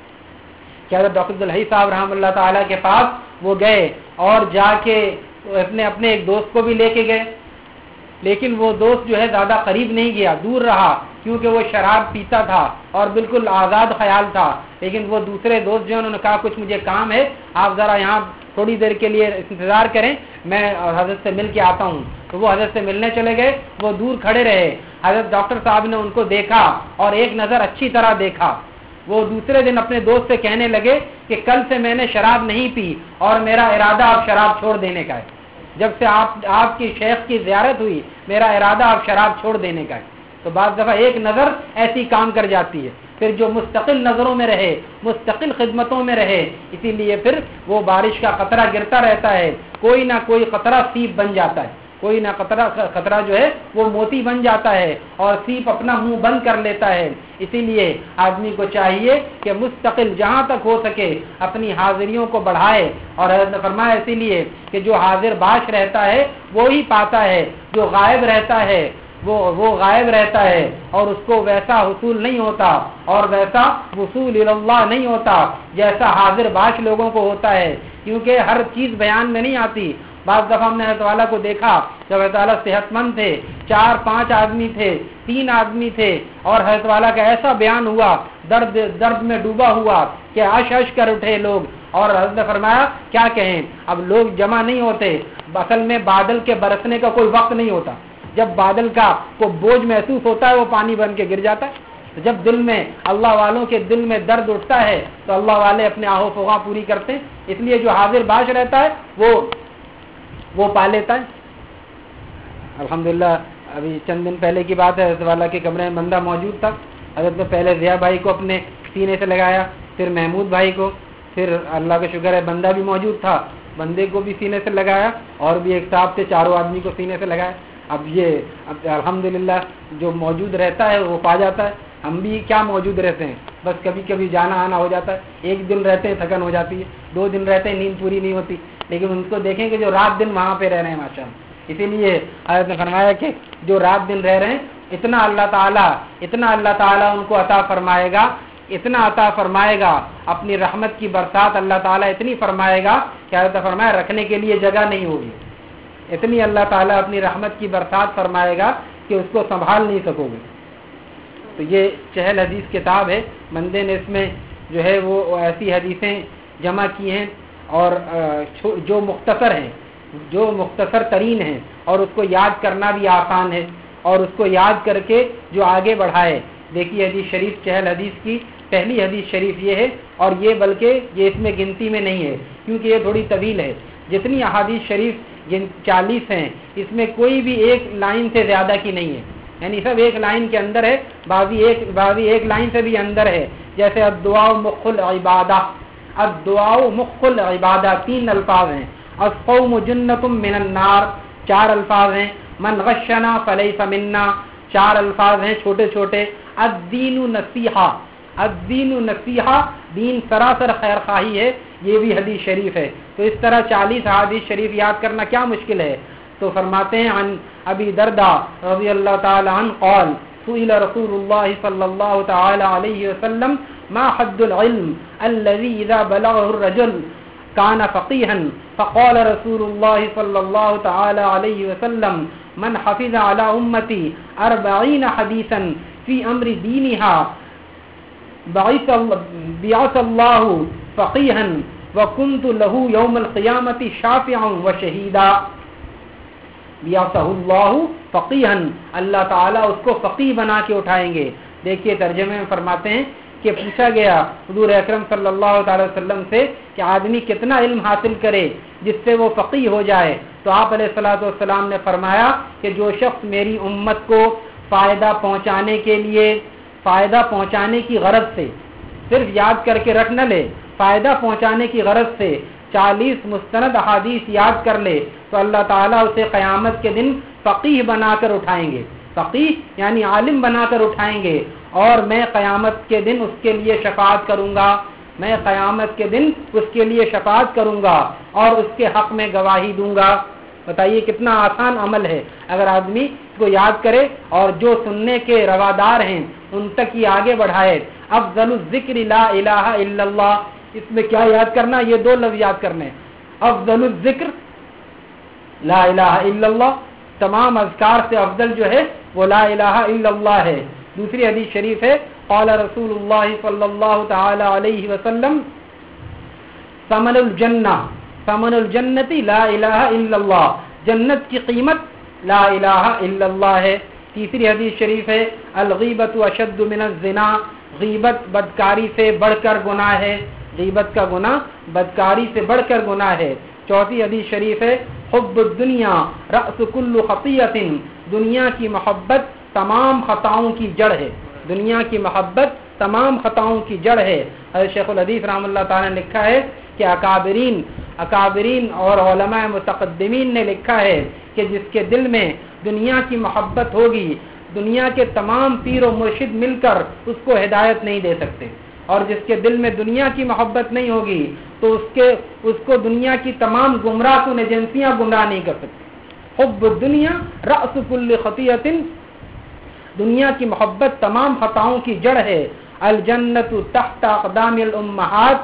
Speaker 1: کہ حضرت ڈاکٹر عبدالحی صاحب رحمۃ اللہ تعالیٰ کے پاس وہ گئے اور جا کے اپنے ایک دوست کو بھی لے کے گئے، لیکن وہ دوست جو ہے زیادہ قریب نہیں گیا، دور رہا، کیونکہ وہ شراب پیتا تھا اور بالکل آزاد خیال تھا، لیکن وہ دوسرے دوست جو انہوں نے کہا کچھ مجھے کام ہے، آپ ذرا یہاں تھوڑی دیر کے لیے انتظار کریں، میں حضرت سے مل کے آتا ہوں، تو وہ حضرت سے ملنے چلے گئے، وہ دور کھڑے رہے، حضرت ڈاکٹر صاحب نے ان کو دیکھا اور ایک نظر اچھی طرح دیکھا، وہ دوسرے دن اپنے دوست سے کہنے لگے کہ کل سے میں نے شراب نہیں پی اور میرا ارادہ اب شراب چھوڑ دینے کا ہے، جب سے آپ کی شیخ کی زیارت ہوئی میرا ارادہ اب شراب چھوڑ دینے کا ہے۔ تو بعض دفعہ ایک نظر ایسی کام کر جاتی ہے، پھر جو مستقل نظروں میں رہے، مستقل خدمتوں میں رہے، اسی لیے پھر وہ بارش کا قطرہ گرتا رہتا ہے، کوئی نہ کوئی قطرہ سیب بن جاتا ہے، کوئی نہ خطرہ جو ہے وہ موتی بن جاتا ہے اور سیپ اپنا منہ بند کر لیتا ہے. اسی لیے آدمی کو چاہیے کہ مستقل جہاں تک ہو سکے اپنی حاضریوں کو بڑھائے. اور حضرت نے فرمایا اسی لیے کہ جو حاضر باش رہتا ہے وہی پاتا ہے, جو غائب رہتا ہے وہ غائب رہتا ہے اور اس کو ویسا حصول نہیں ہوتا اور ویسا وصول اللہ نہیں ہوتا جیسا حاضر باش لوگوں کو ہوتا ہے, کیونکہ ہر چیز بیان میں نہیں آتی. بعض دفعہ ہم نے حضرت والا کو دیکھا جب حضرت والا صحت مند تھے, 4-5 آدمی تھے, 3 آدمی تھے, اور حضرت والا کا ایسا بیان ہوا درد میں ڈوبا ہوا کہ عش عش کر اٹھے لوگ. اور حضرت نے فرمایا کیا کہیں, اب لوگ جمع نہیں ہوتے. اصل میں بادل کے برسنے کا کوئی وقت نہیں ہوتا. جب بادل کا کو بوجھ محسوس ہوتا ہے وہ پانی بن کے گر جاتا ہے. جب دل میں اللہ والوں کے دل میں درد اٹھتا ہے تو اللہ والے اپنے آہو فغاں پوری کرتے ہیں. اس لیے جو حاضر باش رہتا ہے وہ پا لیتا ہے. الحمدللہ ابھی چند دن پہلے کی بات ہے, حضرت والا کے کمرے میں بندہ موجود تھا. حضرت نے پہلے ضیاء بھائی کو اپنے سینے سے لگایا, پھر محمود بھائی کو, پھر اللہ کا شکر ہے بندہ بھی موجود تھا, بندے کو بھی سینے سے لگایا, اور بھی ایک صاحب سے 4 آدمی کو سینے سے لگایا. اب الحمدللہ جو موجود رہتا ہے وہ پا جاتا ہے. ہم بھی کیا موجود رہتے ہیں, بس کبھی کبھی جانا آنا ہو جاتا ہے. 1 دن رہتے ہیں تھکن ہو جاتی ہے, 2 دن رہتے ہیں نیند پوری نہیں ہوتی, لیکن ان کو دیکھیں کہ جو رات دن وہاں پہ رہ رہے ہیں ماشاءاللہ. اسی لیے حضرت نے فرمایا کہ جو رات دن رہ رہے ہیں اتنا اللہ تعالیٰ ان کو عطا فرمائے گا, اتنا عطا فرمائے گا, اپنی رحمت کی برسات اللہ تعالیٰ اتنی فرمائے گا کہ حضرت فرمایا رکھنے کے لیے جگہ نہیں ہوگی. اتنی اللہ تعالیٰ اپنی رحمت کی برسات فرمائے گا کہ اس کو سنبھال نہیں سکو گے. تو یہ 40 حدیث کتاب ہے. بندے نے اس میں جو ہے وہ ایسی حدیثیں جمع کی ہیں اور جو مختصر ترین ہیں, اور اس کو یاد کرنا بھی آسان ہے, اور اس کو یاد کر کے جو آگے بڑھائے. دیکھیے حدیث شریف 40 حدیث کی پہلی حدیث شریف یہ ہے, اور یہ بلکہ یہ اس میں گنتی میں نہیں ہے کیونکہ یہ تھوڑی طویل ہے. جتنی احادیث شریف 40 ہیں اس میں کوئی بھی ایک لائن سے زیادہ کی نہیں ہے, یعنی سب ایک لائن کے اندر ہے, بعضی ایک لائن سے بھی اندر ہے. جیسے الدعاء مخ العبادہ, الدعاء مخ العبادہ 3 الفاظ ہیں. الصوم جنۃ من النار 4 الفاظ ہیں. من غشنا فلیس منا 4 الفاظ ہیں چھوٹے چھوٹے. الدین نصیحہ, الدین نصیحہ دین سراسر خیر خواہی ہے, یہ بھی حدیث شریف ہے. تو اس طرح 40 حدیث شریف یاد کرنا کیا مشکل ہے. تو فرماتے ہیں عن ابی درداء رضی اللہ تعالی عنہ قال سئل رسول اللہ صلی اللہ تعالی علیہ وسلم ما حد العلم الذي اذا بلغه الرجل كان فقيها فقال رسول الله صلى الله تعالى عليه وسلم من حفظ على امتي 40 حديثا في امر دينها بعث الله فقيها وكنت له يوم القيامة شافعا وشهيدا. بیعثہ اللہ فقیہن, اللہ تعالیٰ اس کو فقیہ بنا کے اٹھائیں گے. دیکھیے ترجمے میں فرماتے ہیں کہ پوچھا گیا حضور اکرم صلی اللہ تعالی وسلم سے کہ آدمی کتنا علم حاصل کرے جس سے وہ فقیہ ہو جائے. تو آپ علیہ الصلوۃ والسلام نے فرمایا کہ جو شخص میری امت کو فائدہ پہنچانے کے لیے, فائدہ پہنچانے کی غرض سے, صرف یاد کر کے رکھ نہ لے, فائدہ پہنچانے کی غرض سے 40 مستند احادیث یاد کر لے تو اللہ تعالیٰ اسے قیامت کے دن فقیہ بنا کر اٹھائیں گے. فقیہ یعنی عالم بنا کر اٹھائیں گے, اور میں قیامت کے دن اس کے لیے شفاعت کروں گا, میں قیامت کے دن اس کے لیے شفاعت کروں گا اور اس کے حق میں گواہی دوں گا. بتائیے کتنا آسان عمل ہے اگر آدمی کو یاد کرے اور جو سننے کے روادار ہیں ان تک یہ آگے بڑھائے. افضل الذکر لا الہ الا اللہ, اس میں کیا یاد کرنا, یہ 2 لفظ یاد کرنے. افضل الذکر لا الہ الا اللہ, تمام اذکار سے افضل جو ہے وہ لا الہ الا اللہ ہے. دوسری حدیث شریف ہے قال رسول اللہ صلی اللہ تعالی علیہ وسلم ثمن الجنہ, ثمن الجنت لا الہ الا اللہ, جنت کی قیمت لا الہ الا اللہ ہے. تیسری حدیث شریف ہے الغیبت اشد من الزنا, غیبت بدکاری سے بڑھ کر گناہ ہے, غیبت کا گناہ بدکاری سے بڑھ کر گناہ ہے. چوتھی حدیث شریف ہے حب الدنیا رأس کل خطیۃ, دنیا کی محبت تمام خطاؤں کی جڑ ہے, دنیا کی محبت تمام خطاؤں کی جڑ ہے. حضرت شیخ الحدیث رحمۃ اللہ تعالی نے لکھا ہے کہ اکابرین اکابرین اور علماء متقدمین نے لکھا ہے کہ جس کے دل میں دنیا کی محبت ہوگی، دنیا کے تمام پیر و مرشد مل کر اس کو ہدایت نہیں دے سکتے، اور جس کے دل میں دنیا کی محبت نہیں ہوگی تو اس کو دنیا کی تمام گمراہ کن ایجنسیاں گمراہ نہیں کر سکتی۔ حب الدنیا رأس کل خطیۃ، دنیا کی محبت تمام خطاؤں کی جڑ ہے۔ الجنت تحت اقدام الامہات،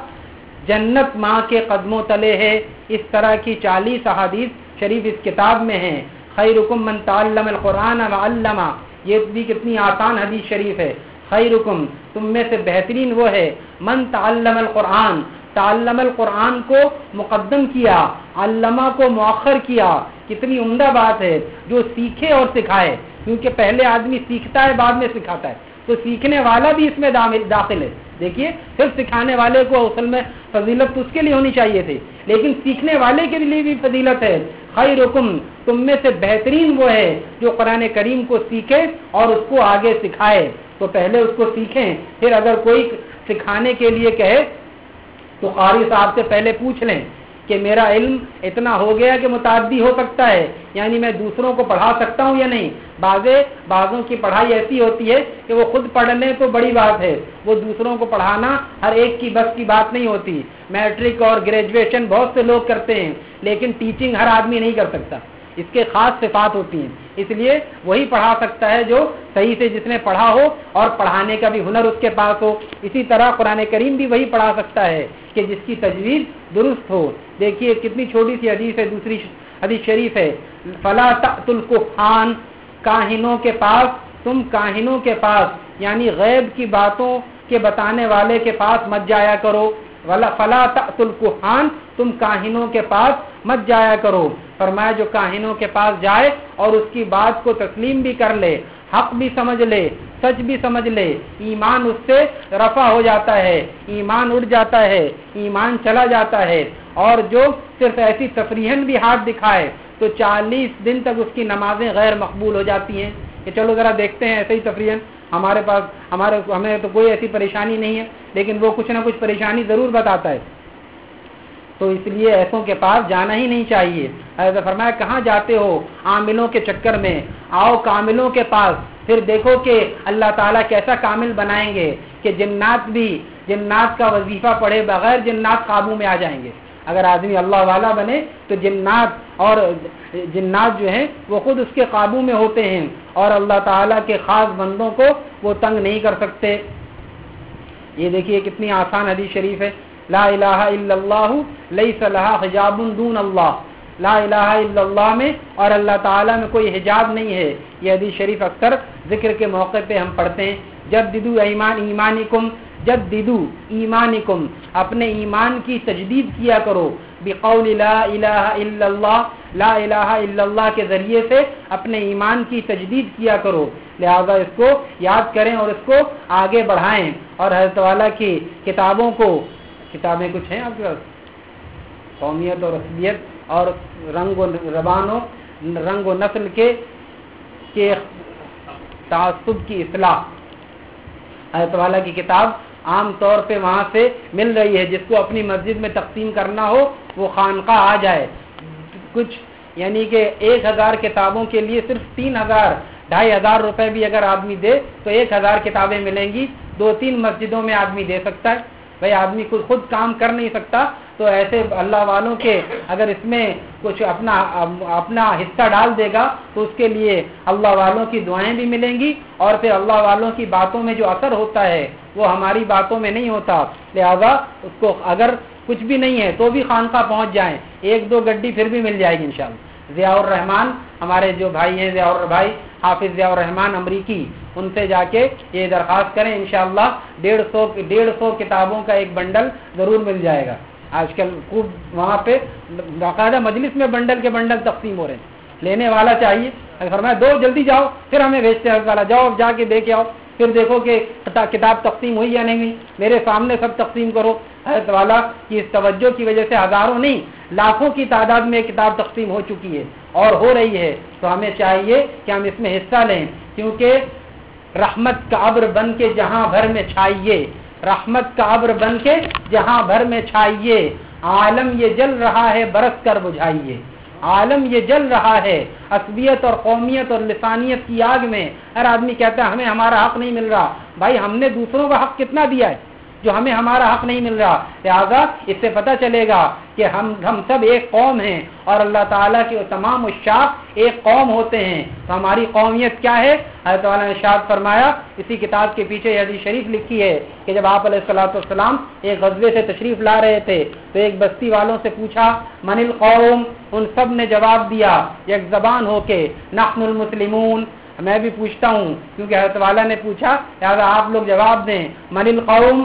Speaker 1: جنت ماں کے قدموں تلے ہے۔ اس طرح کی 40 احادیث شریف اس کتاب میں ہیں۔ خیرکم من تعلم القرآن وعلم، یہ بھی کتنی آسان حدیث شریف ہے۔ خیرکم، تم میں سے بہترین وہ ہے، من تعلم القرآن، تعلم القرآن کو مقدم کیا، علمہ کو مؤخر کیا۔ کتنی عمدہ بات ہے، جو سیکھے اور سکھائے، کیونکہ پہلے آدمی سیکھتا ہے بعد میں سکھاتا ہے، تو سیکھنے والا بھی اس میں داخل ہے۔ دیکھیے صرف سکھانے والے کو اصل میں فضیلت اس کے لیے ہونی چاہیے تھی، لیکن سیکھنے والے کے لیے بھی فضیلت ہے۔ خیرکم، تم میں سے بہترین وہ ہے جو قرآن کریم کو سیکھے اور اس کو آگے سکھائے۔ تو پہلے اس کو سیکھیں، پھر اگر کوئی سکھانے کے لیے کہے تو قاری صاحب سے پہلے پوچھ لیں کہ میرا علم اتنا ہو گیا کہ متعدی ہو سکتا ہے، یعنی میں دوسروں کو پڑھا سکتا ہوں یا نہیں۔ بعضوں کی پڑھائی ایسی ہوتی ہے کہ وہ خود پڑھ لیں تو بڑی بات ہے، وہ دوسروں کو پڑھانا ہر ایک کی بس کی بات نہیں ہوتی۔ میٹرک اور گریجویشن بہت سے لوگ کرتے ہیں، لیکن ٹیچنگ ہر آدمی نہیں کر سکتا، اس کے خاص صفات ہوتی ہیں، اس لیے وہی پڑھا سکتا ہے جو صحیح سے جس نے پڑھا ہو اور پڑھانے کا بھی ہنر اس کے پاس ہو۔ اسی طرح قرآن کریم بھی وہی پڑھا سکتا ہے کہ جس کی تجوید درست ہو۔ دیکھیے کتنی چھوٹی سی حدیث ہے، دوسری حدیث شریف ہے، فلا تأتوا الکہان، کاہنوں کے پاس، تم کاہنوں کے پاس یعنی غیب کی باتوں کے بتانے والے کے پاس مت جایا کرو۔ فلا تأتوا الکہان، تم کاہنوں کے پاس مت جایا کرو۔ فرمایا جو کاہنوں کے پاس جائے اور اس کی بات کو تسلیم بھی کر لے، حق بھی سمجھ لے، سچ بھی سمجھ لے، ایمان اس سے رفع ہو جاتا ہے، ایمان اڑ جاتا ہے، ایمان چلا جاتا ہے۔ اور جو صرف ایسی تفریحاً بھی ہاتھ دکھائے تو 40 دن تک اس کی نمازیں غیر مقبول ہو جاتی ہیں کہ چلو ذرا دیکھتے ہیں ایسے ہی تفریحاً، ہمیں تو کوئی ایسی پریشانی نہیں ہے، لیکن وہ کچھ نہ کچھ پریشانی ضرور بتاتا ہے۔ تو اس لیے ایسوں کے پاس جانا ہی نہیں چاہیے۔ حضرت فرمایا کہاں جاتے ہو؟ عاملوں کے چکر میں آؤ کاملوں کے پاس، پھر دیکھو کہ اللہ تعالیٰ کیسا کامل بنائیں گے کہ جنات کا وظیفہ پڑھے بغیر جنات قابو میں آ جائیں گے۔ اگر آدمی اللہ والا بنے تو جنات جو ہیں وہ خود اس کے قابو میں ہوتے ہیں، اور اللہ تعالیٰ کے خاص بندوں کو وہ تنگ نہیں کر سکتے۔ یہ دیکھیے کتنی آسان حدیث شریف ہے، لا الہ الا اللہ لیس لہا حجاب دون اللہ، لا الہ الا اللہ میں اور اللہ تعالیٰ میں کوئی حجاب نہیں ہے۔ یہ حدیث شریف اکثر ذکر کے موقع پہ ہم پڑھتے ہیں، جددوا ایمانکم، جددوا ایمانکم، اپنے ایمان کی تجدید کیا کرو، بقول لا الہ الا اللہ، لا الہ الا اللہ کے ذریعے سے اپنے ایمان کی تجدید کیا کرو۔ لہذا اس کو یاد کریں اور اس کو آگے بڑھائیں، اور حضرت والا کی کتابوں کو، کتابیں کچھ ہیں آپ کے پاس، قومیت اور اصلیت اور رنگ و نسل کے تعصب کی اصلاح، حضرت والا کی کتاب عام طور پہ وہاں سے مل رہی ہے۔ جس کو اپنی مسجد میں تقسیم کرنا ہو وہ خانقاہ آ جائے، کچھ یعنی کہ 1000 کتابوں کے لیے صرف 3000-2500 روپے بھی اگر آدمی دے تو 1000 کتابیں ملیں گی، 2-3 مسجدوں میں آدمی دے سکتا ہے۔ بھائی آدمی خود کام کر نہیں سکتا تو ایسے اللہ والوں کے اگر اس میں کچھ اپنا حصہ ڈال دے گا تو اس کے لیے اللہ والوں کی دعائیں بھی ملیں گی، اور پھر اللہ والوں کی باتوں میں جو اثر ہوتا ہے وہ ہماری باتوں میں نہیں ہوتا۔ لہذا اس کو اگر کچھ بھی نہیں ہے تو بھی خانقاہ پہنچ جائیں، 1-2 گڈی پھر بھی مل جائے گی انشاءاللہ۔ ضیاء الرحمان ہمارے جو بھائی ہیں، ضیاء بھائی حافظ ضیاء الرحمان امریکی، ان سے جا کے یہ درخواست کریں، انشاءاللہ 150 کتابوں کا ایک بنڈل ضرور مل جائے گا۔ آج کل خوب وہاں پہ باقاعدہ مجلس میں بنڈل کے بنڈل تقسیم ہو رہے ہیں، لینے والا چاہیے۔ فرمایا دو جلدی جاؤ پھر ہمیں بھیجتے ہیں والا، جاؤ جا کے دے کے آؤ، پھر دیکھو کہ کتاب تقسیم ہوئی یا نہیں ہوئی، میرے سامنے سب تقسیم کرو۔ حضرت والا کی اس توجہ کی وجہ سے ہزاروں نہیں لاکھوں کی تعداد میں کتاب تقسیم ہو چکی ہے اور ہو رہی ہے، تو ہمیں چاہیے کہ ہم اس میں حصہ لیں، کیونکہ رحمت کا ابر بن کے جہاں بھر میں چھائیے، رحمت کا ابر بن کے جہاں بھر میں چھائیے، عالم یہ جل رہا ہے برس کر بجھائیے، عالم یہ جل رہا ہے عصبیت اور قومیت اور لسانیت کی آگ میں۔ ہر آدمی کہتا ہے ہمیں ہمارا حق نہیں مل رہا، بھائی ہم نے دوسروں کا حق کتنا دیا ہے جو ہمیں ہمارا حق نہیں مل رہا؟ لہذا اس سے پتہ چلے گا کہ ہم سب ایک قوم ہیں اور اللہ تعالیٰ کے تمام اشاق ایک قوم ہوتے ہیں۔ تو ہماری قومیت کیا ہے؟ حضرت والا نے ارشاد فرمایا، اسی کتاب کے پیچھے یہ حدیث شریف لکھی ہے کہ جب آپ علیہ الصلوۃ والسلام ایک غزوے سے تشریف لا رہے تھے تو ایک بستی والوں سے پوچھا من القوم، ان سب نے جواب دیا یک زبان ہو کے نحن المسلمون۔ میں بھی پوچھتا ہوں کیونکہ حضرت والا نے پوچھا، لہذا آپ لوگ جواب دیں من القوم،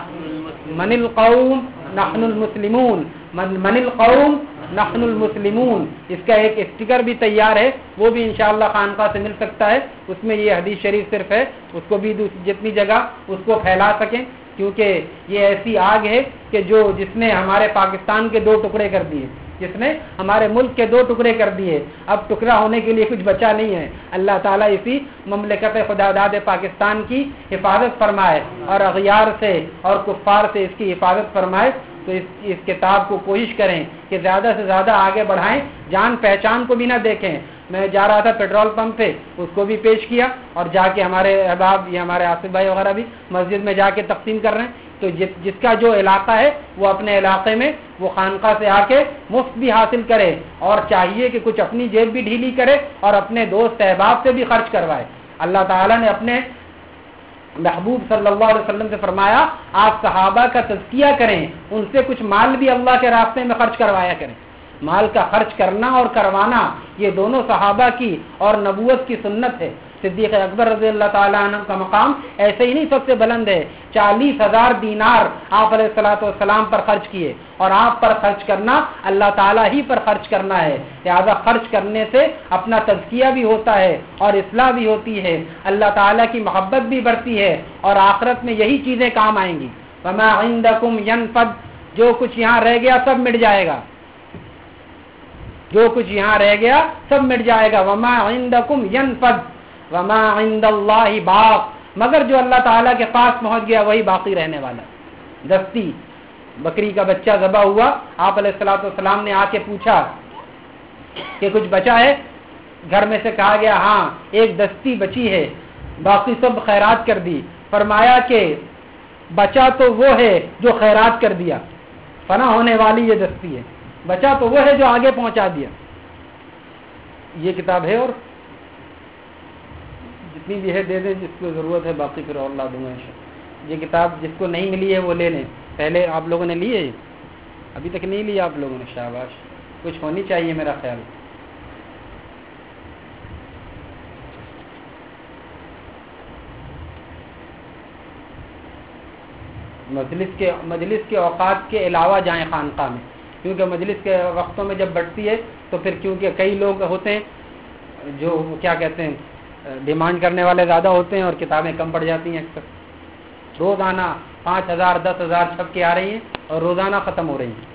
Speaker 1: من القوم نحن المسلمون، من القوم نحن المسلمون۔ اس کا ایک اسٹیکر بھی تیار ہے، وہ بھی انشاءاللہ خانقاہ سے مل سکتا ہے، اس میں یہ حدیث شریف صرف ہے، اس کو بھی جتنی جگہ اس کو پھیلا سکیں، کیونکہ یہ ایسی آگ ہے کہ جس نے ہمارے پاکستان کے 2 ٹکڑے کر دیے، جس نے ہمارے ملک کے 2 ٹکڑے کر دیے، اب ٹکڑا ہونے کے لیے کچھ بچا نہیں ہے۔ اللہ تعالیٰ اسی مملکت خدا داد پاکستان کی حفاظت فرمائے اور اغیار سے اور کفار سے اس کی حفاظت فرمائے۔ تو اس کتاب کو کوشش کریں کہ زیادہ سے زیادہ آگے بڑھائیں، جان پہچان کو بھی نہ دیکھیں۔ میں جا رہا تھا پیٹرول پمپ پہ، اس کو بھی پیش کیا اور جا کے ہمارے احباب یہ ہمارے آصف بھائی وغیرہ بھی مسجد میں جا کے تقسیم کر رہے ہیں۔ تو جس کا جو علاقہ ہے وہ اپنے علاقے میں وہ خانقاہ سے آ کے مفت بھی حاصل کرے، اور چاہیے کہ کچھ اپنی جیب بھی ڈھیلی کرے اور اپنے دوست احباب سے بھی خرچ کروائے۔ اللہ تعالیٰ نے اپنے محبوب صلی اللہ علیہ وسلم سے فرمایا آپ صحابہ کا تزکیہ کریں، ان سے کچھ مال بھی اللہ کے راستے میں خرچ کروایا کریں۔ مال کا خرچ کرنا اور کروانا یہ دونوں صحابہ کی اور نبوت کی سنت ہے۔ صدیق اکبر رضی اللہ تعالیٰ عنہ کا مقام ایسے ہی نہیں سب سے بلند ہے، 40,000 دینار آپ علیہ الصلوۃ والسلام پر خرچ کیے، اور آپ پر خرچ کرنا اللہ تعالیٰ ہی پر خرچ کرنا ہے۔ لہذا خرچ کرنے سے اپنا تزکیہ بھی ہوتا ہے اور اصلاح بھی ہوتی ہے، اللہ تعالیٰ کی محبت بھی بڑھتی ہے، اور آخرت میں یہی چیزیں کام آئیں گی۔ وما عندکم ینفد، جو کچھ یہاں رہ گیا سب مٹ جائے گا، جو کچھ یہاں رہ گیا سب مٹ جائے گا۔ وما عندکم ینفد وما عند اللہ باق، مگر جو اللہ تعالیٰ کے پاس پہنچ گیا وہی باقی رہنے والا۔ دستی بکری کا بچہ ذبح ہوا، آپ علیہ الصلوۃ والسلام نے آ کے پوچھا کہ کچھ بچا ہے؟ گھر میں سے کہا گیا ہاں ایک دستی بچی ہے، باقی سب خیرات کر دی۔ فرمایا کہ بچا تو وہ ہے جو خیرات کر دیا، فنا ہونے والی یہ دستی ہے، بچا تو وہ ہے جو آگے پہنچا دیا۔ یہ کتاب ہے اور جتنی بھی ہے دے دیں جس کو ضرورت ہے، باقی پھر اور لا دوں گا انشاءاللہ۔ یہ کتاب جس کو نہیں ملی ہے وہ لے لیں، پہلے آپ لوگوں نے لی ہے، ابھی تک نہیں لی آپ لوگوں نے، شاباش، کچھ ہونی چاہیے میرا خیال۔ مجلس کے اوقات کے علاوہ جائیں خانقاہ میں، کیونکہ مجلس کے وقتوں میں جب بڑھتی ہے تو پھر کیونکہ کئی لوگ ہوتے ہیں جو کیا کہتے ہیں ڈیمانڈ کرنے والے زیادہ ہوتے ہیں اور کتابیں کم پڑ جاتی ہیں اکثر۔ روزانہ 5,000 10,000 چھپ کے آ رہی ہیں اور روزانہ ختم ہو رہی ہیں۔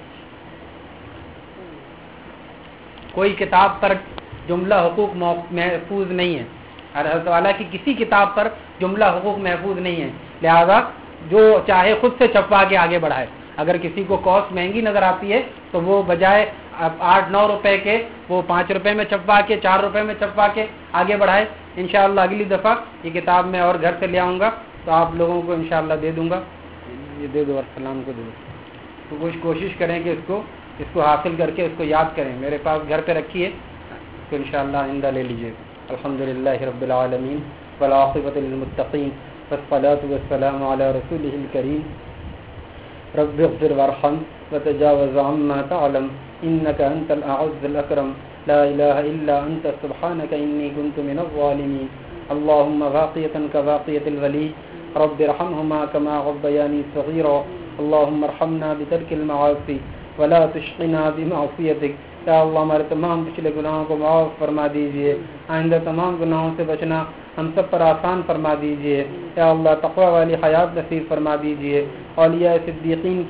Speaker 1: کوئی کتاب پر جملہ حقوق محفوظ نہیں ہے، حضرت والا کی کسی کتاب پر جملہ حقوق محفوظ نہیں ہے، لہذا جو چاہے خود سے چھپوا کے آگے بڑھائے۔ اگر کسی کو کاسٹ مہنگی نظر آتی ہے تو وہ بجائے 8-9 روپے کے وہ 5 روپے میں چھپوا کے 4 روپے میں چھپوا کے آگے بڑھائے۔ انشاءاللہ اگلی دفعہ یہ کتاب میں اور گھر سے لے آؤں گا تو آپ لوگوں کو انشاءاللہ دے دوں گا۔ یہ دے دو اور سلام کو دے دو، تو کچھ کوشش کریں کہ اس کو حاصل کر کے اس کو یاد کریں۔ میرے پاس گھر پہ رکھی ہے تو انشاءاللہ آئندہ لے لیجیے۔ الحمدللہ رب العالمین والعاقبۃ للمتقین والصلاة والسلام علی رسولہ الکریم رب اغفر وارحم وتجاوز عما تعلم انك انت الاعز الاکرم لا الہ الا انت سبحانك انی كنت من الظالمین اللهم واقیة كواقیة الولید رب ارحمهما كما ربياني صغيرا اللهم ارحمنا بترك المعاصی ولا تشقنا بمعصیتک۔ یا اللہ ہمارے تمام پچھلے گناہوں کو معاف فرما دیجئے، آئندہ تمام گناہوں سے بچنا ہم سب پر آسان فرما دیجئے۔ یا اللہ تقوی والی حیات نصیب فرما دیجئے، اولیاء صدیقین کی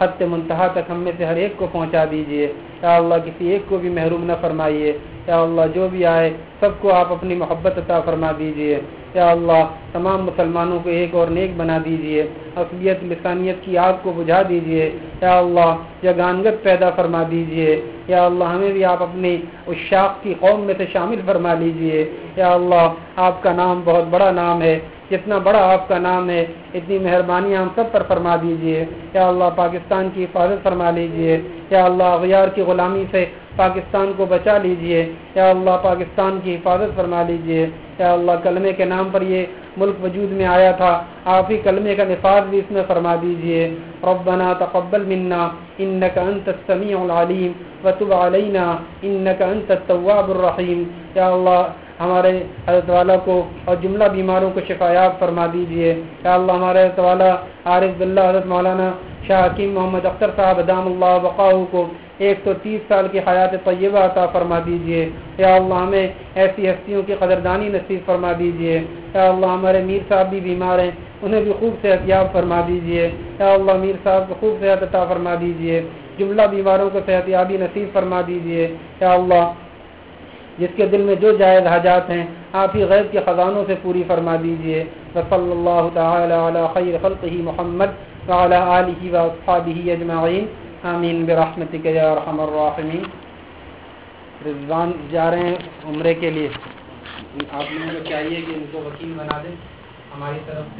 Speaker 1: حد منتہا تک ہم میں سے ہر ایک کو پہنچا دیجیے یا اللہ، کسی ایک کو بھی محروم نہ فرمائیے یا اللہ، جو بھی آئے سب کو آپ اپنی محبت عطا فرما دیجیے یا اللہ، تمام مسلمانوں کو ایک اور نیک بنا دیجیے، اصلیت لسانیت کی آگ کو بجھا دیجیے یا اللہ، یگانگت پیدا فرما دیجیے یا اللہ، ہمیں بھی آپ اپنی عشاق کی قوم میں سے شامل فرما لیجیے یا اللہ، آپ کا نام بہت بڑا نام ہے، جتنا بڑا آپ کا نام ہے اتنی مہربانی ہم سب پر فرما دیجیے یا اللہ، پاکستان کی حفاظت فرما لیجیے یا اللہ، اغیار کی غلامی سے پاکستان کو بچا لیجیے یا اللہ، پاکستان کی حفاظت فرما لیجیے یا اللہ، کلمے کے نام پر یہ ملک وجود میں آیا تھا، آپ ہی کلمے کا نفاذ بھی اس میں فرما دیجیے۔ ربنا تقبل منا انك انت السميع العليم وتب علينا انك انت التواب الرحيم یا اللہ، ہمارے حضرت والا کو اور جملہ بیماروں کو شفایاب فرما دیجیے یا اللہ، ہمارے حضرت والا عارف باللہ حضرت مولانا شاہ حکیم محمد اختر صاحب ادام اللہ بقاؤ کو 130 سال کی حیات طیبہ عطا فرما دیجیے یا اللہ، ہمیں ایسی ہستیوں کی قدردانی نصیب فرما دیجیے یا اللہ، ہمارے میر صاحب بھی بیمار ہیں، انہیں بھی خوب صحت یاب فرما دیجیے یا اللہ، میر صاحب کو خوب صحت عطا فرما دیجیے، جملہ بیماروں کو صحت یابی نصیب فرما دیجیے یا اللہ، جس کے دل میں جو جائز حاجات ہیں آپ ہی غیب کے خزانوں سے پوری فرما دیجیے۔ وصلی اللہ تعالی علی خیر خلقہ محمد وعلی آلہ واصحابہ اجمعین، آمین برحمتک یا ارحم الراحمین۔ رضوان جا رہے ہیں عمرے کے لیے، آپ لوگوں کو چاہیے کہ ان کو وکیل بنا دیں ہماری طرف سے۔